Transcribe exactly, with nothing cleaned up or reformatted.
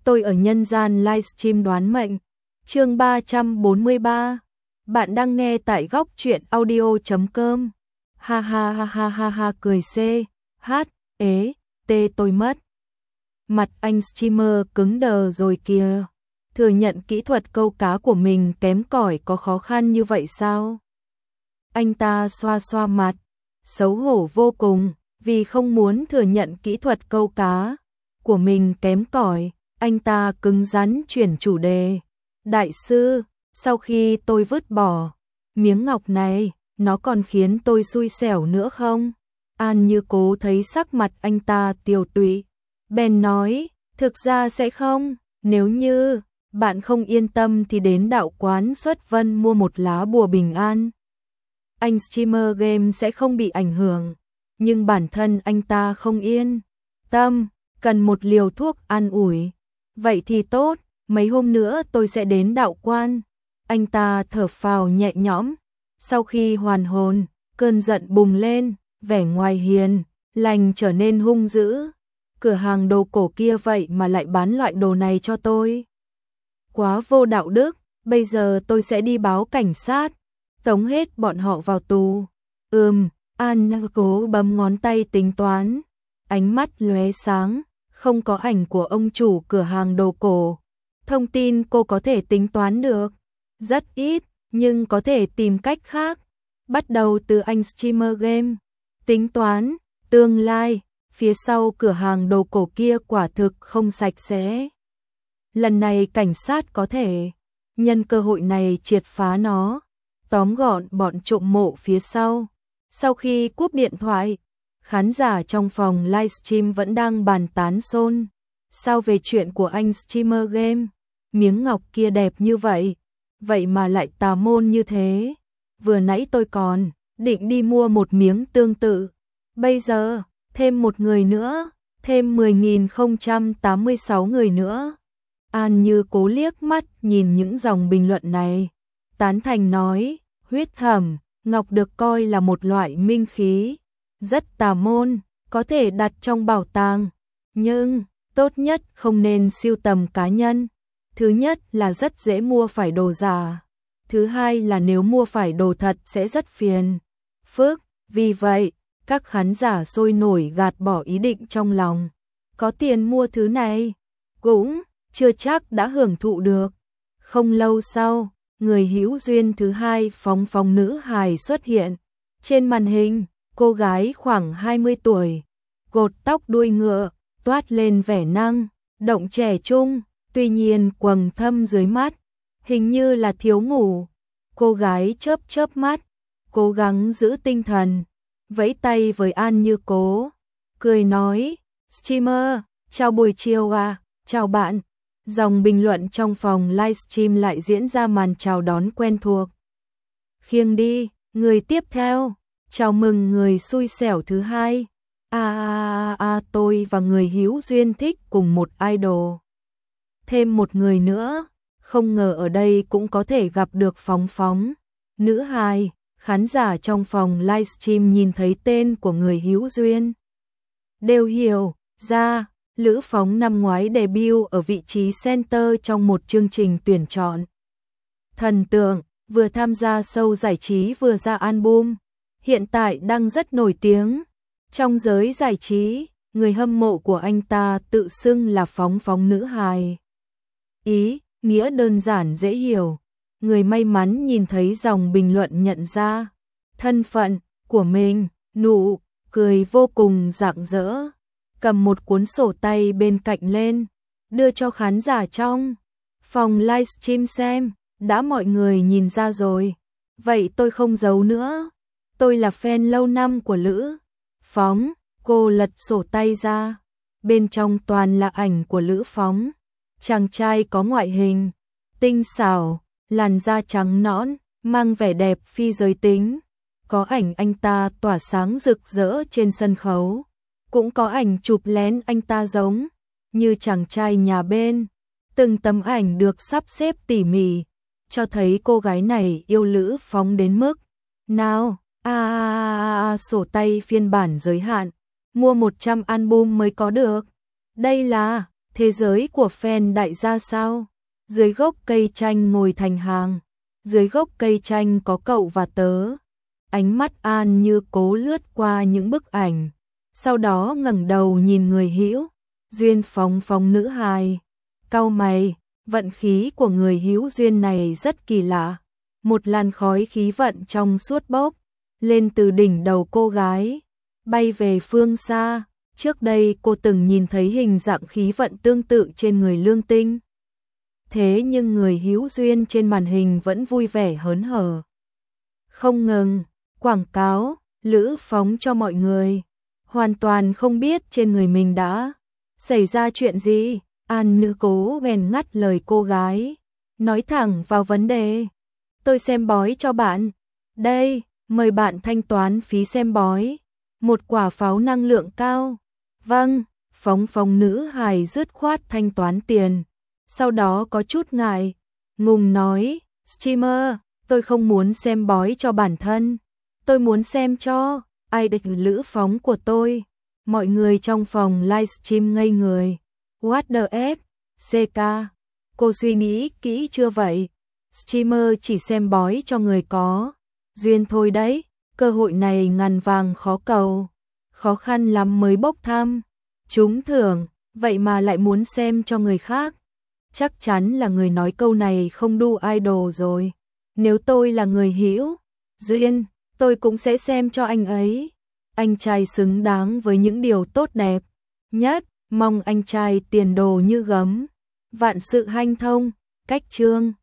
tôi ở nhân gian livestream đoán mệnh. Chương ba trăm bốn mươi ba. Bạn đang nghe tại góc truyện audio chấm com. Ha ha ha ha ha ha cười c. Hát, ế, tê tôi mất. Mặt anh streamer cứng đờ rồi kìa. Thừa nhận kỹ thuật câu cá của mình kém cỏi có khó khăn như vậy sao? Anh ta xoa xoa mặt, xấu hổ vô cùng, vì không muốn thừa nhận kỹ thuật câu cá của mình kém cỏi, anh ta cứng rắn chuyển chủ đề. Đại sư, sau khi tôi vứt bỏ miếng ngọc này, nó còn khiến tôi xui xẻo nữa không? An Như Cố thấy sắc mặt anh ta tiều tụy, bèn nói, thực ra sẽ không, nếu như bạn không yên tâm thì đến đạo quán Xuất Vân mua một lá bùa bình an. Anh streamer game sẽ không bị ảnh hưởng, nhưng bản thân anh ta không yên tâm, cần một liều thuốc an ủi. Vậy thì tốt, mấy hôm nữa tôi sẽ đến đạo quan. Anh ta thở phào nhẹ nhõm, sau khi hoàn hồn, cơn giận bùng lên, vẻ ngoài hiền lành trở nên hung dữ. Cửa hàng đồ cổ kia vậy mà lại bán loại đồ này cho tôi. Quá vô đạo đức, bây giờ tôi sẽ đi báo cảnh sát, tống hết bọn họ vào tù. Ừm, An Cố bấm ngón tay tính toán, ánh mắt lóe sáng, không có ảnh của ông chủ cửa hàng đồ cổ. Thông tin cô có thể tính toán được, rất ít, nhưng có thể tìm cách khác. Bắt đầu từ anh streamer game, tính toán, tương lai, phía sau cửa hàng đồ cổ kia quả thực không sạch sẽ. Lần này cảnh sát có thể nhân cơ hội này triệt phá nó, tóm gọn bọn trộm mộ phía sau. Sau khi cúp điện thoại, khán giả trong phòng livestream vẫn đang bàn tán xôn xao về chuyện của anh streamer game. Miếng ngọc kia đẹp như vậy, vậy mà lại tà môn như thế. Vừa nãy tôi còn định đi mua một miếng tương tự, bây giờ thêm một người nữa, thêm mười nghìn không trăm tám mươi sáu người nữa. An Như Cố liếc mắt nhìn những dòng bình luận này, tán thành nói, huyết thẩm ngọc được coi là một loại minh khí, rất tà môn, có thể đặt trong bảo tàng, nhưng tốt nhất không nên sưu tầm cá nhân. Thứ nhất là rất dễ mua phải đồ giả, thứ hai là nếu mua phải đồ thật sẽ rất phiền phức. Vì vậy, các khán giả sôi nổi gạt bỏ ý định trong lòng, có tiền mua thứ này cũng chưa chắc đã hưởng thụ được. Không lâu sau, người hữu duyên thứ hai phóng phóng nữ hài xuất hiện. Trên màn hình, cô gái khoảng hai mươi tuổi, cột tóc đuôi ngựa, toát lên vẻ năng động trẻ trung, tuy nhiên quầng thâm dưới mắt, hình như là thiếu ngủ. Cô gái chớp chớp mắt, cố gắng giữ tinh thần, vẫy tay với An Như Cố, cười nói, streamer, chào buổi chiều à, chào bạn. Dòng bình luận trong phòng livestream lại diễn ra màn chào đón quen thuộc. Khiêng đi, người tiếp theo, chào mừng người xui xẻo thứ hai. À, à, à, à tôi và người hữu duyên thích cùng một idol. Thêm một người nữa, không ngờ ở đây cũng có thể gặp được Phóng Phóng. Nữ hài, khán giả trong phòng livestream nhìn thấy tên của người hữu duyên đều hiểu ra, Lữ Phóng năm ngoái debut ở vị trí center trong một chương trình tuyển chọn thần tượng, vừa tham gia show giải trí vừa ra album, hiện tại đang rất nổi tiếng trong giới giải trí. Người hâm mộ của anh ta tự xưng là Phóng Phóng nữ hài. Ý nghĩa đơn giản dễ hiểu, người may mắn nhìn thấy dòng bình luận nhận ra thân phận của mình, nụ cười vô cùng rạng rỡ, cầm một cuốn sổ tay bên cạnh lên, đưa cho khán giả trong phòng livestream xem. Đã mọi người nhìn ra rồi, vậy tôi không giấu nữa, tôi là fan lâu năm của Lữ Phóng. Cô lật sổ tay ra, bên trong toàn là ảnh của Lữ Phóng. Chàng trai có ngoại hình tinh xảo, làn da trắng nõn, mang vẻ đẹp phi giới tính. Có ảnh anh ta tỏa sáng rực rỡ trên sân khấu, cũng có ảnh chụp lén anh ta giống như chàng trai nhà bên. Từng tấm ảnh được sắp xếp tỉ mỉ, cho thấy cô gái này yêu Lữ Phóng đến mức nào. À, à, à, à sổ tay phiên bản giới hạn, mua một trăm album mới có được. Đây là Thế giới của fan đại gia sao? Dưới gốc cây chanh ngồi thành hàng. Dưới gốc cây chanh có cậu và tớ. Ánh mắt An Như cố lướt qua những bức ảnh. Sau đó ngẩng đầu nhìn người hữu. Duyên phóng phóng nữ hài. Cau mày, vận khí của người hữu duyên này rất kỳ lạ. Một làn khói khí vận trong suốt bốc lên từ đỉnh đầu cô gái, bay về phương xa. Trước đây cô từng nhìn thấy hình dạng khí vận tương tự trên người Lương Tinh. Thế nhưng người hữu duyên trên màn hình vẫn vui vẻ hớn hở. Không ngừng, quảng cáo, lữ phóng cho mọi người. Hoàn toàn không biết trên người mình đã xảy ra chuyện gì. An Nữ cố bèn ngắt lời cô gái, nói thẳng vào vấn đề. Tôi xem bói cho bạn. Đây, mời bạn thanh toán phí xem bói. Một quả pháo năng lượng cao. Vâng, phóng phóng nữ hài dứt khoát thanh toán tiền. Sau đó có chút ngại, ngùng nói, streamer, tôi không muốn xem bói cho bản thân. Tôi muốn xem cho ai địch lữ phóng của tôi. Mọi người trong phòng livestream ngây người. What the F, xê ca, cô suy nghĩ kỹ chưa vậy? Streamer chỉ xem bói cho người có duyên thôi đấy, cơ hội này ngàn vàng khó cầu, khó khăn lắm mới bốc thăm, trúng thưởng, vậy mà lại muốn xem cho người khác. Chắc chắn là người nói câu này không đu idol rồi. Nếu tôi là người hữu duyên, tôi cũng sẽ xem cho anh ấy. Anh trai xứng đáng với những điều tốt đẹp nhất, mong anh trai tiền đồ như gấm, vạn sự hanh thông. Cách chương